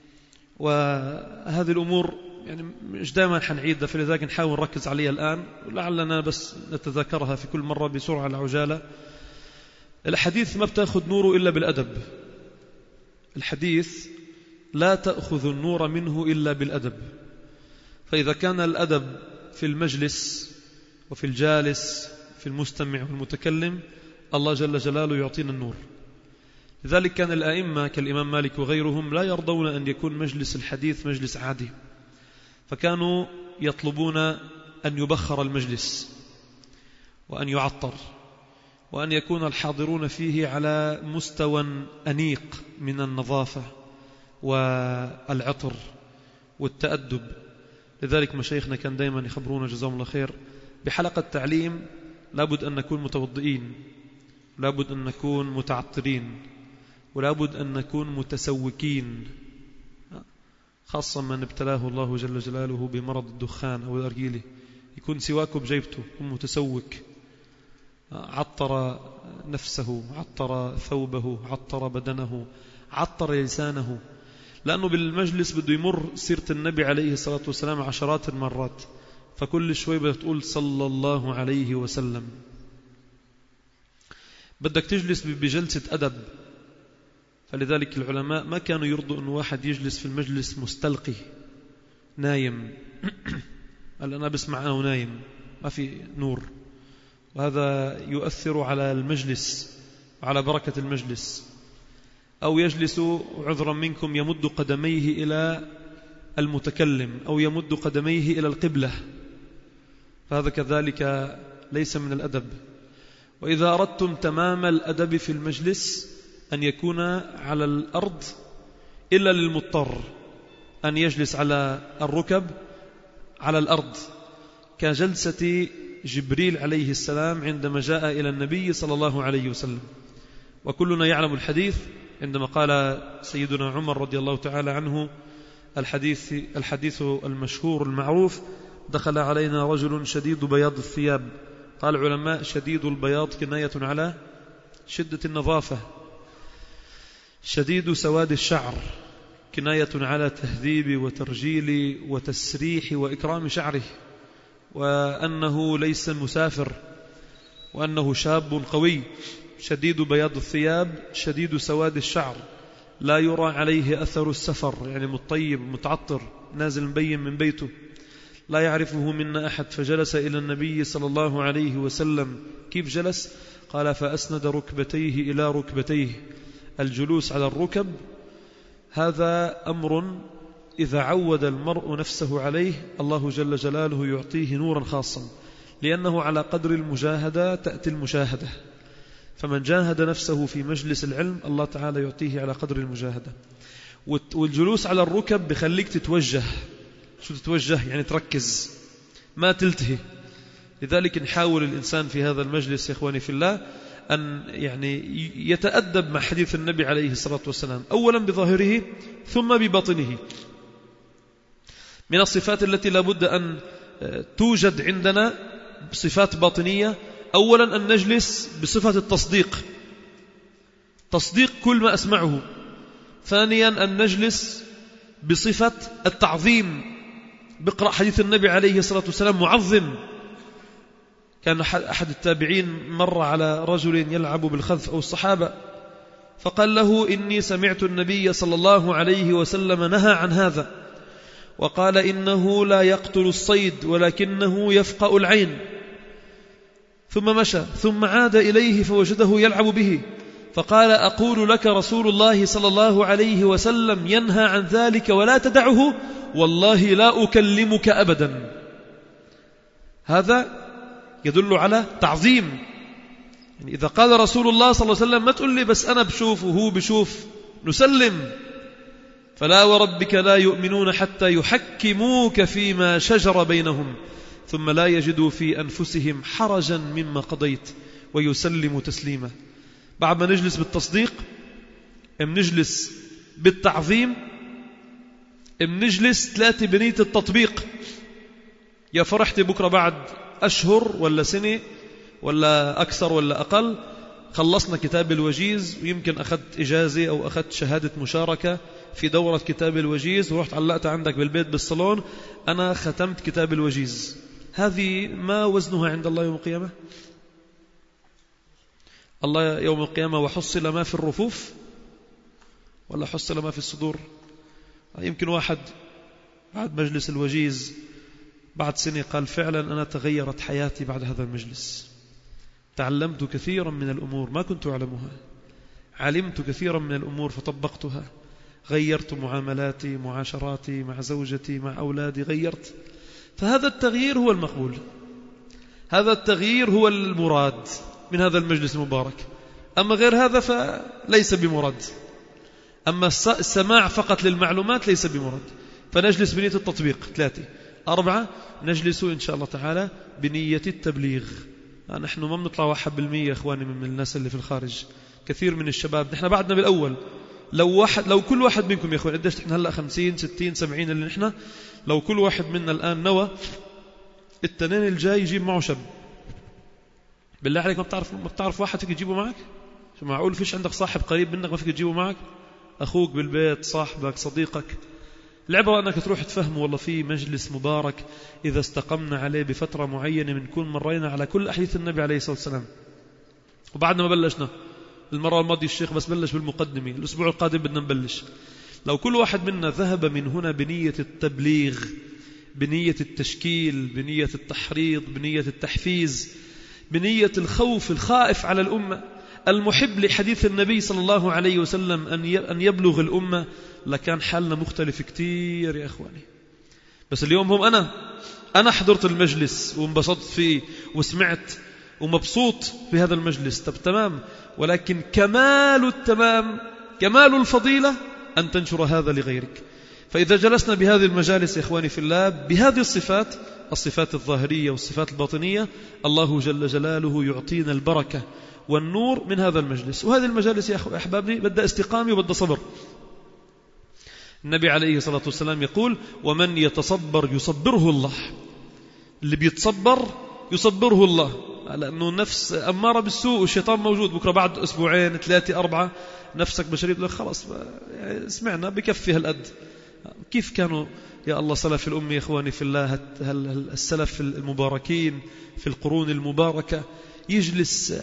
وهذه الأمور يعني مش دائما حنعيدها، فلذلك نحاول نركز عليها الآن ولعلنا بس نتذكرها في كل مرة بسرعة العجالة. الحديث ما بتأخذ نوره إلا بالأدب. الحديث لا تأخذ النور منه إلا بالأدب. فإذا كان الأدب في المجلس وفي الجالس في المستمع والمتكلم، الله جل جلاله يعطينا النور. لذلك كان الأئمة كالإمام مالك وغيرهم لا يرضون أن يكون مجلس الحديث مجلس عادي، فكانوا يطلبون أن يبخر المجلس وأن يعطر وأن يكون الحاضرون فيه على مستوى أنيق من النظافة والعطر والتأدب. لذلك مشايخنا كان دائما يخبرونا جزاهم الله خير بحلقة تعليم لابد أن نكون متوضئين، لابد أن نكون متعطرين، ولابد أن نكون متسوكين، خاصة من ابتلاه الله جل جلاله بمرض الدخان أو الأرجيلة، يكون سواكه بجيبته، يكون متسوك، عطر نفسه، عطر ثوبه، عطر بدنه، عطر لسانه، لأنه بالمجلس بده يمر سيرة النبي عليه الصلاة والسلام عشرات المرات، فكل شوي بدك تقول صلى الله عليه وسلم. بدك تجلس بجلسة أدب. فلذلك العلماء ما كانوا يرضوا أن واحد يجلس في المجلس مستلقي نايم قال أنا بسمع أنا ونايم، ما في نور، وهذا يؤثر على المجلس وعلى بركة المجلس. أو يجلس عذرا منكم يمد قدميه إلى المتكلم أو يمد قدميه إلى القبلة، فهذا كذلك ليس من الأدب. وإذا أردتم تمام الأدب في المجلس أن يكون على الأرض إلا للمضطر، أن يجلس على الركب على الأرض، كجلسة جبريل عليه السلام عندما جاء إلى النبي صلى الله عليه وسلم. وكلنا يعلم الحديث عندما قال سيدنا عمر رضي الله تعالى عنه الحديث المشهور المعروف: دخل علينا رجل شديد بياض الثياب. قال العلماء: شديد البياض كناية على شدة النظافة، شديد سواد الشعر كناية على تهذيب وترجيل وتسريح وإكرام شعره، وأنه ليس مسافر، وأنه شاب قوي. شديد بياض الثياب، شديد سواد الشعر، لا يرى عليه أثر السفر، يعني مطيب متعطر نازل مبين من بيته، لا يعرفه منا أحد. فجلس إلى النبي صلى الله عليه وسلم. كيف جلس؟ قال: فأسند ركبتيه إلى ركبتيه. الجلوس على الركب هذا أمر إذا عود المرء نفسه عليه الله جل جلاله يعطيه نورا خاصا، لأنه على قدر المجاهدة تأتي المشاهدة. فمن جاهد نفسه في مجلس العلم الله تعالى يعطيه على قدر المجاهدة. والجلوس على الركب بخليك تتوجه. شو تتوجه؟ يعني تركز، ما تلتهي. لذلك نحاول الإنسان في هذا المجلس يا إخواني في الله أن يعني يتأدب مع حديث النبي عليه الصلاة والسلام، أولا بظاهره ثم بباطنه. من الصفات التي لابد أن توجد عندنا صفات باطنية: أولا أن نجلس بصفة التصديق، تصديق كل ما أسمعه. ثانيا أن نجلس بصفة التعظيم، بقرأ حديث النبي عليه الصلاة والسلام معظم. كان أحد التابعين مر على رجل يلعب بالخذف أو الصحابة، فقال له: إني سمعت النبي صلى الله عليه وسلم نهى عن هذا. وقال إنه لا يقتل الصيد ولكنه يفقأ العين. ثم مشى، ثم عاد إليه فوجده يلعب به، فقال أقول لك رسول الله صلى الله عليه وسلم ينهى عن ذلك ولا تدعه، والله لا أكلمك أبدا. هذا يدل على تعظيم. يعني إذا قال رسول الله صلى الله عليه وسلم ما تقول لي بس أنا بشوف وهو بشوف، نسلم. فلا وربك لا يؤمنون حتى يحكموك فيما شجر بينهم ثم لا يجدوا في أنفسهم حرجا مما قضيت ويسلموا تسليما. بعد ما نجلس بالتصديق، نجلس بالتعظيم، نجلس 3 بنية التطبيق. يا فرحتي بكرة بعد أشهر ولا سنة ولا أكثر ولا أقل خلصنا كتاب الوجيز، ويمكن أخذت إجازة أو أخذت شهادة مشاركة في دورة كتاب الوجيز ورحت علقت عندك بالبيت بالصالون، أنا ختمت كتاب الوجيز. هذه ما وزنها عند الله يوم القيامة؟ الله يوم القيامة وحصل ما في الرفوف ولا حصل ما في الصدور؟ يمكن واحد بعد مجلس الوجيز بعد سنة قال فعلا أنا تغيرت حياتي بعد هذا المجلس، تعلمت كثيرا من الأمور ما كنت أعلمها، علمت كثيرا من الأمور فطبقتها، غيرت معاملاتي، معاشراتي مع زوجتي مع أولادي، غيرت. فهذا التغيير هو المقبول، هذا التغيير هو المراد من هذا المجلس المبارك. أما غير هذا فليس بمراد. أما السماع فقط للمعلومات ليس بمراد. فنجلس بنية التطبيق 3. 4 نجلس إن شاء الله تعالى بنية التبليغ. نحن ما بنطلع 1% يا إخواني من الناس اللي في الخارج. كثير من الشباب نحن بعدنا بالأول. لو كل واحد منكم يا إخواني قديش نحن هلأ 50 60 70 اللي نحن، لو كل واحد منا الآن نوى التنين الجاي يجيب معه شاب، بالله عليك ما بتعرف واحد فيك تجيبه معك؟ شو معقول فيش عندك صاحب قريب منك ما فيك تجيبه معك؟ أخوك بالبيت، صاحبك، صديقك. العبرة أنك تروح تفهمه والله في مجلس مبارك إذا استقمنا عليه بفترة معينة بنكون مرينا على كل أحاديث النبي عليه الصلاة والسلام. وبعدنا ما بلشنا، المرة الماضية الشيخ بس بلش بالمقدمة، الأسبوع القادم بدنا نبلش. لو كل واحد منا ذهب من هنا بنية التبليغ، بنية التشكيل، بنية التحريض، بنية التحفيز، بنية الخوف الخائف على الأمة، المحب لحديث النبي صلى الله عليه وسلم أن يبلغ الأمة، لكان حالنا مختلف كتير يا إخواني. بس اليوم هم أنا حضرت المجلس وانبسطت فيه وسمعت ومبسوط بهذا المجلس، طب تمام، ولكن كمال التمام، كمال الفضيلة أن تنشر هذا لغيرك. فإذا جلسنا بهذه المجالس يا إخواني في الله بهذه الصفات الظاهرية والصفات الباطنية، الله جل جلاله يعطينا البركة والنور من هذا المجلس. وهذه المجالس يا أحبابي بدأ استقامة وبدأ صبر. النبي عليه الصلاة والسلام يقول ومن يتصبر يصبره الله. اللي بيتصبر يصبره الله، لأنه نفس أمارة بالسوء والشيطان موجود. بكرة بعد أسبوعين 3 4 نفسك بشريط لك خلاص سمعنا بكفي هالقد. كيف كانوا يا الله سلف الأمة يا إخواني في الله، السلف المباركين في القرون المباركة يجلس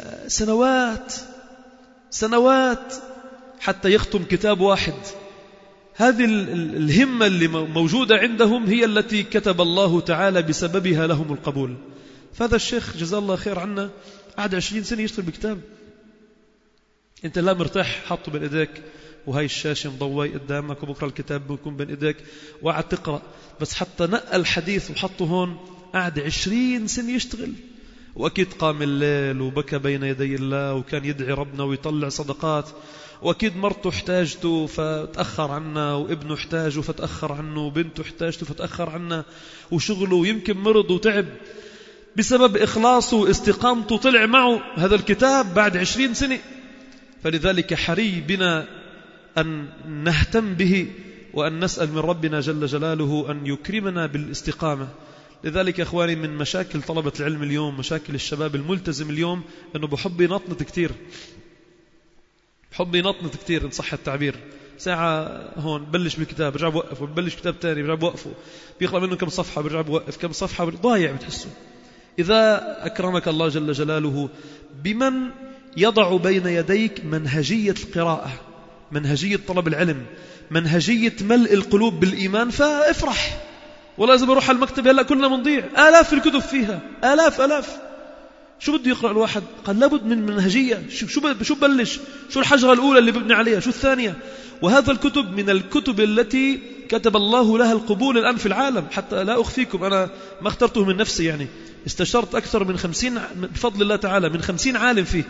سنوات حتى يختم كتاب واحد. هذه الهمة اللي موجودة عندهم هي التي كتب الله تعالى بسببها لهم القبول. فهذا الشيخ جزاه الله خير عنا قعد 20 سنة يشتغل بكتاب. انت لا مرتاح حطه بين ايديك وهاي الشاشة مضوي قدامك وبكرة الكتاب بيكون بين ايديك وقعد تقرأ، بس حتى نقل الحديث وحطه هون قعد 20 سنة يشتغل. وأكيد قام الليل وبكى بين يدي الله وكان يدعي ربنا ويطلع صدقات، وأكيد مرته احتاجته فتأخر عنا، وابنه احتاجه فتأخر عنه، وبنته احتاجته فتأخر عنا، وشغله ويمكن مرض وتعب. بسبب إخلاصه واستقامته طلع معه هذا الكتاب بعد 20 سنة. فلذلك حري بنا أن نهتم به وأن نسأل من ربنا جل جلاله أن يكرمنا بالاستقامة. لذلك يا أخواني من مشاكل طلبة العلم اليوم، مشاكل الشباب الملتزم اليوم، أنه بحب ينطنط كتير، بحب ينطنط كتير إن صح التعبير. ساعة هون بلش بالكتاب برجع بوقفه، ببلش كتاب تاني برجع بوقفه، بيقرأ منه كم صفحة برجع بوقف كم صفحة، ضايع بتحسه. إذا أكرمك الله جل جلاله بمن يضع بين يديك منهجية القراءة، منهجية طلب العلم، منهجية ملء القلوب بالإيمان، فافرح والله إذا بروح على المكتب هلأ كلنا منضيع، آلاف الكتب فيها، آلاف. شو بده يقرأ الواحد؟ قال لابد من منهجية. شو بلش؟ شو الحجرة الأولى اللي ببني عليها؟ شو الثانية؟ وهذا الكتب من الكتب التي كتب الله لها القبول الآن في العالم. حتى لا أخفيكم، أنا ما اخترته من نفسي، يعني استشرت أكثر من 50 بفضل الله تعالى، من 50 عالم فيه.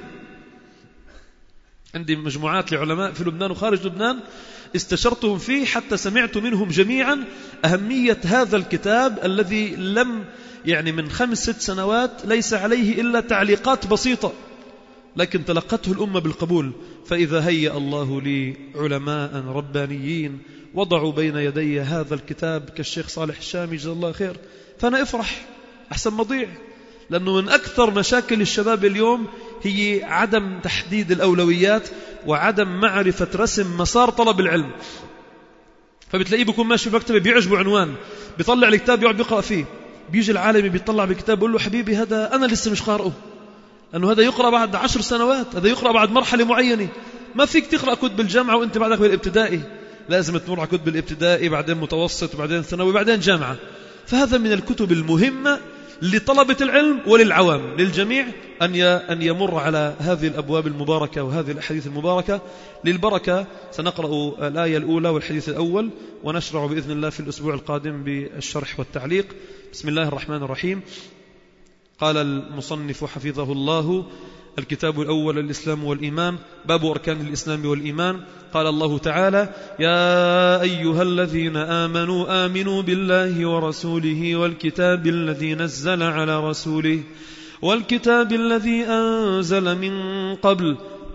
عندي مجموعات لعلماء في لبنان وخارج لبنان استشرتهم فيه، حتى سمعت منهم جميعا أهمية هذا الكتاب الذي لم يعني من 5-6 سنوات ليس عليه إلا تعليقات بسيطة، لكن تلقته الأمة بالقبول. فإذا هيأ الله لي علماء ربانيين وضعوا بين يدي هذا الكتاب كالشيخ صالح الشامي جزاه الله خير، فأنا افرح أحسن مضيع. لأنه من أكثر مشاكل الشباب اليوم هي عدم تحديد الأولويات وعدم معرفة رسم مسار طلب العلم. فبتلاقيه بيكون ماشي في مكتبه بيعجبه عنوان، بيطلع الكتاب يقعد بيقرأ فيه، بيجي العالم بيطلع بالكتاب بيقول له حبيبي هذا أنا لسه مش قارئه، لأنه هذا يقرأ بعد 10 سنوات، هذا يقرأ بعد مرحلة معينة. ما فيك تقرأ كتب الجامعة وأنت بعدك بالابتدائي، لازم تمر على كتب الابتدائي بعدين متوسط وبعدين ثانوي بعدين جامعة. فهذا من الكتب المهمة لطلبة العلم وللعوام للجميع أن يمر على هذه الأبواب المباركة وهذه الأحاديث المباركة. للبركة سنقرأ الآية الأولى والحديث الأول، ونشرع بإذن الله في الأسبوع القادم بالشرح والتعليق. بسم الله الرحمن الرحيم. قال المصنف حفظه الله: الكتاب الأول الإسلام والإيمان، باب أركان الإسلام والإيمان. قال الله تعالى: يا أيها الذين آمنوا آمنوا بالله ورسوله والكتاب الذي نزل على رسوله والكتاب الذي أنزل من قبل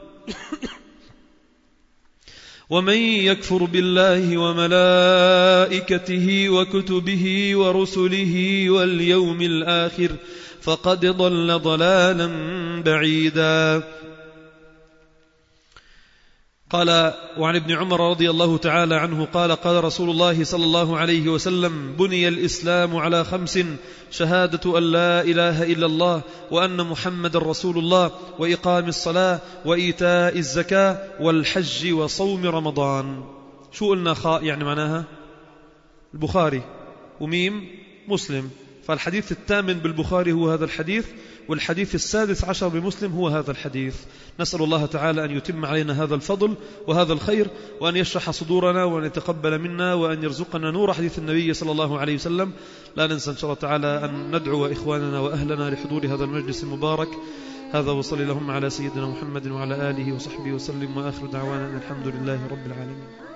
ومن يكفر بالله وملائكته وكتبه ورسله واليوم الآخر فقد ضل ضلالا بعيدا. قال: وعن ابن عمر رضي الله تعالى عنه قال: قال رسول الله صلى الله عليه وسلم: بني الإسلام على 5: شهادة أن لا إله إلا الله وأن محمد رسول الله وإقام الصلاة وإيتاء الزكاة والحج وصوم رمضان. شو قلنا خاء يعني معناها؟ البخاري، وميم مسلم. فالحديث 8 بالبخاري هو هذا الحديث، والحديث 16 بمسلم هو هذا الحديث. نسأل الله تعالى أن يتم علينا هذا الفضل وهذا الخير، وأن يشرح صدورنا وأن يتقبل منا وأن يرزقنا نور حديث النبي صلى الله عليه وسلم. لا ننسى إن شاء الله تعالى أن ندعو إخواننا وأهلنا لحضور هذا المجلس المبارك. هذا وصلي اللهم على سيدنا محمد وعلى آله وصحبه وسلم، وآخر دعوانا الحمد لله رب العالمين.